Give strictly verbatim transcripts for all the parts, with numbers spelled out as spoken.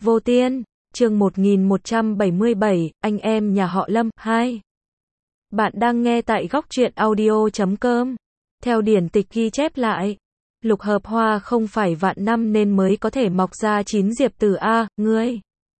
Vô Tiên, chương một nghìn một trăm bảy mươi bảy, anh em nhà họ Lâm, hai. Bạn đang nghe tại góc truyện audio chấm com. Theo điển tịch ghi chép lại, lục hợp hoa không phải vạn năm nên mới có thể mọc ra chín diệp tử a, ngươi.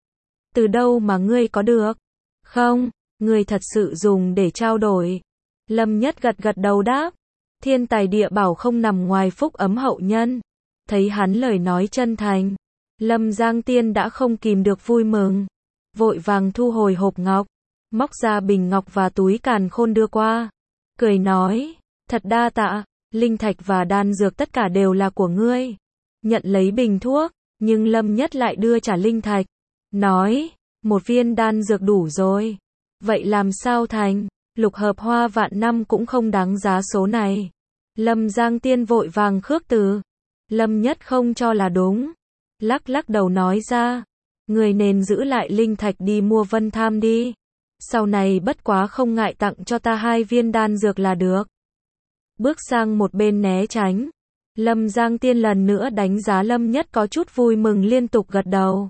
Từ đâu mà ngươi có được? Không, ngươi thật sự dùng để trao đổi. Lâm Nhất gật gật đầu đáp. Thiên tài địa bảo không nằm ngoài phúc ấm hậu nhân. Thấy hắn lời nói chân thành, Lâm Giang Tiên đã không kìm được vui mừng. Vội vàng thu hồi hộp ngọc, móc ra bình ngọc và túi càn khôn đưa qua. Cười nói, thật đa tạ, linh thạch và đan dược tất cả đều là của ngươi. Nhận lấy bình thuốc, nhưng Lâm Nhất lại đưa trả linh thạch. Nói, một viên đan dược đủ rồi. Vậy làm sao thành, lục hợp hoa vạn năm cũng không đáng giá số này. Lâm Giang Tiên vội vàng khước từ. Lâm Nhất không cho là đúng. Lắc lắc đầu nói ra, người nên giữ lại linh thạch đi mua vân tham đi. Sau này bất quá không ngại tặng cho ta hai viên đan dược là được. Bước sang một bên né tránh. Lâm Giang Tiên lần nữa đánh giá Lâm Nhất có chút vui mừng liên tục gật đầu.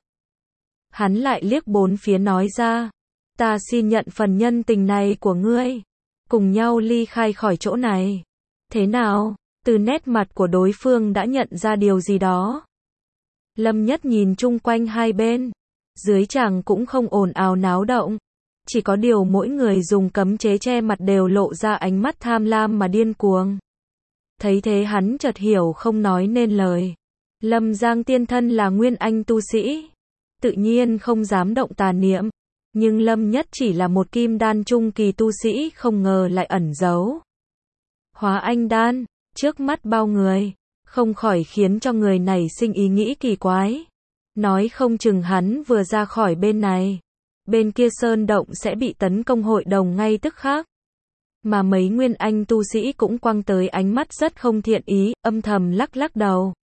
Hắn lại liếc bốn phía nói ra, ta xin nhận phần nhân tình này của ngươi. Cùng nhau ly khai khỏi chỗ này. Thế nào? Từ nét mặt của đối phương đã nhận ra điều gì đó. Lâm Nhất nhìn chung quanh hai bên. Dưới chàng cũng không ồn ào náo động. Chỉ có điều mỗi người dùng cấm chế che mặt đều lộ ra ánh mắt tham lam mà điên cuồng. Thấy thế hắn chợt hiểu không nói nên lời. Lâm Giang Tiên thân là nguyên anh tu sĩ. Tự nhiên không dám động tà niệm. Nhưng Lâm Nhất chỉ là một kim đan trung kỳ tu sĩ không ngờ lại ẩn giấu hóa anh đan, trước mắt bao người, không khỏi khiến cho người này sinh ý nghĩ kỳ quái. Nói không chừng hắn vừa ra khỏi bên này, bên kia sơn động sẽ bị tấn công hội đồng ngay tức khắc. Mà mấy nguyên anh tu sĩ cũng quăng tới ánh mắt rất không thiện ý, âm thầm lắc lắc đầu.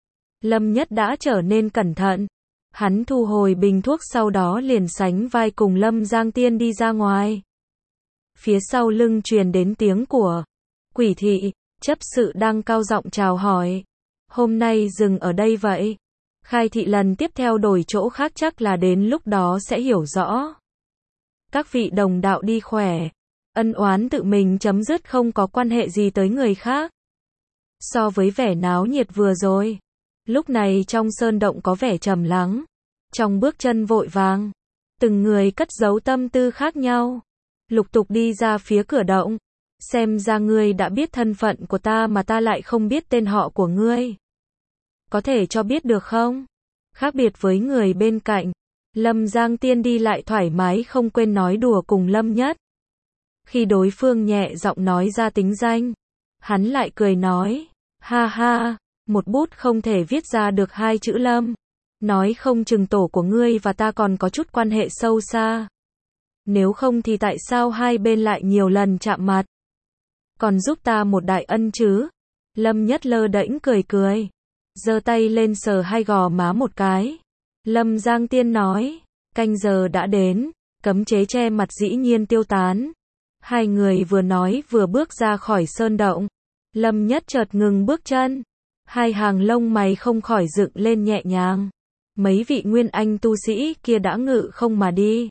Lâm Nhất đã trở nên cẩn thận. Hắn thu hồi bình thuốc sau đó liền sánh vai cùng Lâm Giang Tiên đi ra ngoài. Phía sau lưng truyền đến tiếng của Quỷ thị, chấp sự đang cao giọng chào hỏi. Hôm nay dừng ở đây vậy. Khai thị lần tiếp theo đổi chỗ khác chắc là đến lúc đó sẽ hiểu rõ. Các vị đồng đạo đi khỏe. Ân oán tự mình chấm dứt không có quan hệ gì tới người khác. So với vẻ náo nhiệt vừa rồi, lúc này trong sơn động có vẻ trầm lắng. Trong bước chân vội vàng, từng người cất giấu tâm tư khác nhau. Lục tục đi ra phía cửa động. Xem ra ngươi đã biết thân phận của ta mà ta lại không biết tên họ của ngươi. Có thể cho biết được không? Khác biệt với người bên cạnh, Lâm Giang Tiên đi lại thoải mái không quên nói đùa cùng Lâm Nhất. Khi đối phương nhẹ giọng nói ra tính danh, hắn lại cười nói, ha ha, một bút không thể viết ra được hai chữ Lâm. Nói không chừng tổ của ngươi và ta còn có chút quan hệ sâu xa. Nếu không thì tại sao hai bên lại nhiều lần chạm mặt? Còn giúp ta một đại ân chứ? Lâm Nhất lơ đễnh cười cười, giơ tay lên sờ hai gò má một cái. Lâm Giang Tiên nói, canh giờ đã đến, cấm chế che mặt dĩ nhiên tiêu tán. Hai người vừa nói vừa bước ra khỏi sơn động. Lâm Nhất chợt ngừng bước chân. Hai hàng lông mày không khỏi dựng lên nhẹ nhàng. Mấy vị nguyên anh tu sĩ kia đã ngự không mà đi.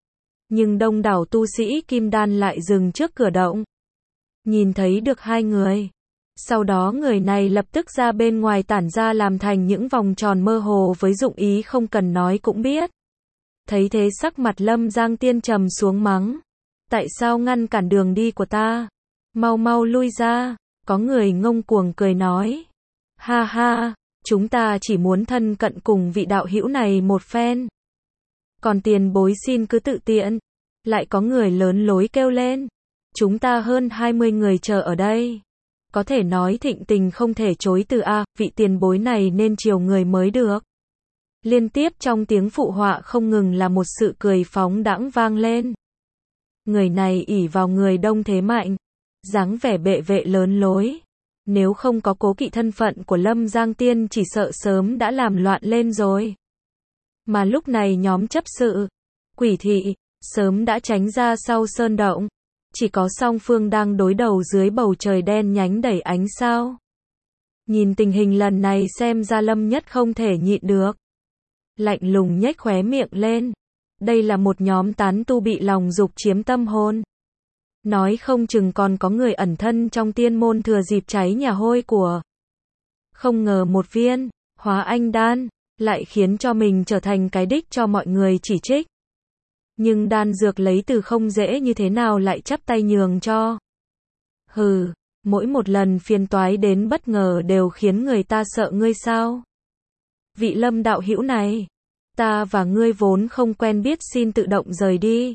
Nhưng đông đảo tu sĩ kim đan lại dừng trước cửa động. Nhìn thấy được hai người. Sau đó người này lập tức ra bên ngoài tản ra làm thành những vòng tròn mơ hồ với dụng ý không cần nói cũng biết. Thấy thế sắc mặt Lâm Giang Tiên trầm xuống mắng. Tại sao ngăn cản đường đi của ta? Mau mau lui ra. Có người ngông cuồng cười nói. Ha ha, chúng ta chỉ muốn thân cận cùng vị đạo hữu này một phen. Còn tiền bối xin cứ tự tiện. Lại có người lớn lối kêu lên. Chúng ta hơn hai mươi người chờ ở đây. Có thể nói thịnh tình không thể chối từ a, vị tiền bối này nên chiều người mới được. Liên tiếp trong tiếng phụ họa không ngừng là một sự cười phóng đãng vang lên. Người này ỷ vào người đông thế mạnh, dáng vẻ bệ vệ lớn lối. Nếu không có cố kỵ thân phận của Lâm Giang Tiên chỉ sợ sớm đã làm loạn lên rồi. Mà lúc này nhóm chấp sự, Quỷ thị, sớm đã tránh ra sau sơn động. Chỉ có song phương đang đối đầu dưới bầu trời đen nhánh đầy ánh sao. Nhìn tình hình lần này xem ra Lâm Nhất không thể nhịn được. lạnh lùng nhếch khóe miệng lên. Đây là một nhóm tán tu bị lòng dục chiếm tâm hồn. Nói không chừng còn có người ẩn thân trong tiên môn thừa dịp cháy nhà hôi của. Không ngờ một viên hóa anh đan lại khiến cho mình trở thành cái đích cho mọi người chỉ trích. Nhưng đan dược lấy từ không dễ như thế nào lại chắp tay nhường cho. Hừ, mỗi một lần phiền toái đến bất ngờ đều khiến người ta sợ ngươi sao? Vị Lâm đạo hữu này, ta và ngươi vốn không quen biết, xin tự động rời đi.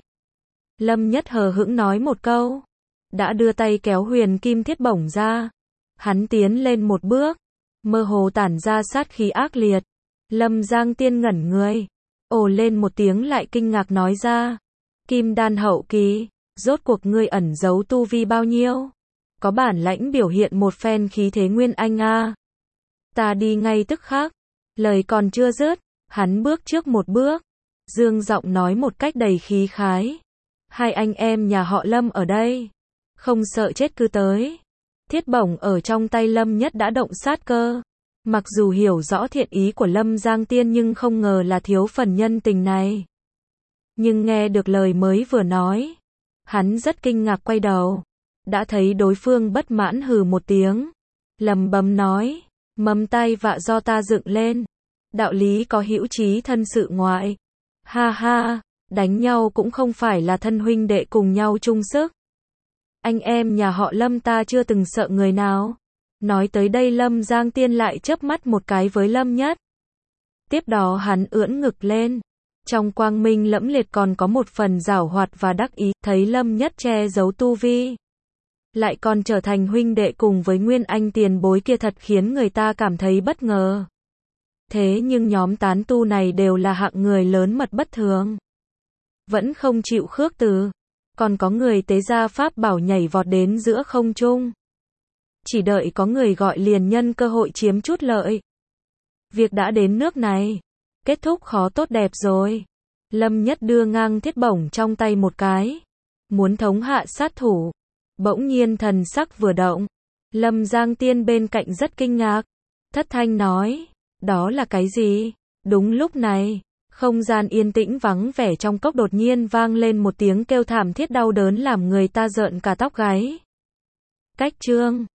Lâm Nhất hờ hững nói một câu, đã đưa tay kéo huyền kim thiết bổng ra. Hắn tiến lên một bước, mơ hồ tản ra sát khí ác liệt. Lâm Giang Tiên ngẩn người, ồ lên một tiếng lại kinh ngạc nói ra, kim đan hậu kỳ, rốt cuộc ngươi ẩn giấu tu vi bao nhiêu? Có bản lãnh biểu hiện một phen khí thế nguyên anh a. Ta đi ngay tức khắc. Lời còn chưa dứt, hắn bước trước một bước, dương giọng nói một cách đầy khí khái. Hai anh em nhà họ Lâm ở đây, không sợ chết cứ tới. Thiết bổng ở trong tay Lâm Nhất đã động sát cơ. Mặc dù hiểu rõ thiện ý của Lâm Giang Tiên nhưng không ngờ là thiếu phần nhân tình này. Nhưng nghe được lời mới vừa nói, hắn rất kinh ngạc quay đầu. Đã thấy đối phương bất mãn hừ một tiếng, lầm bầm nói, mầm tay vạ do ta dựng lên. Đạo lý có hữu chí thân sự ngoại. Ha ha, đánh nhau cũng không phải là thân huynh đệ cùng nhau chung sức. Anh em nhà họ Lâm ta chưa từng sợ người nào. Nói tới đây Lâm Giang Tiên lại chớp mắt một cái với Lâm Nhất. Tiếp đó hắn ưỡn ngực lên. Trong quang minh lẫm liệt còn có một phần giảo hoạt và đắc ý, thấy Lâm Nhất che giấu tu vi. Lại còn trở thành huynh đệ cùng với Nguyên Anh tiền bối kia thật khiến người ta cảm thấy bất ngờ. Thế nhưng nhóm tán tu này đều là hạng người lớn mật bất thường. Vẫn không chịu khước từ. Còn có người tế ra pháp bảo nhảy vọt đến giữa không trung. Chỉ đợi có người gọi liền nhân cơ hội chiếm chút lợi. Việc đã đến nước này, kết thúc khó tốt đẹp rồi. Lâm Nhất đưa ngang thiết bổng trong tay một cái, muốn thống hạ sát thủ. Bỗng nhiên thần sắc vừa động, Lâm Giang Tiên bên cạnh rất kinh ngạc, thất thanh nói, đó là cái gì? Đúng lúc này, không gian yên tĩnh vắng vẻ trong cốc đột nhiên vang lên một tiếng kêu thảm thiết đau đớn làm người ta rợn cả tóc gáy. Cách chương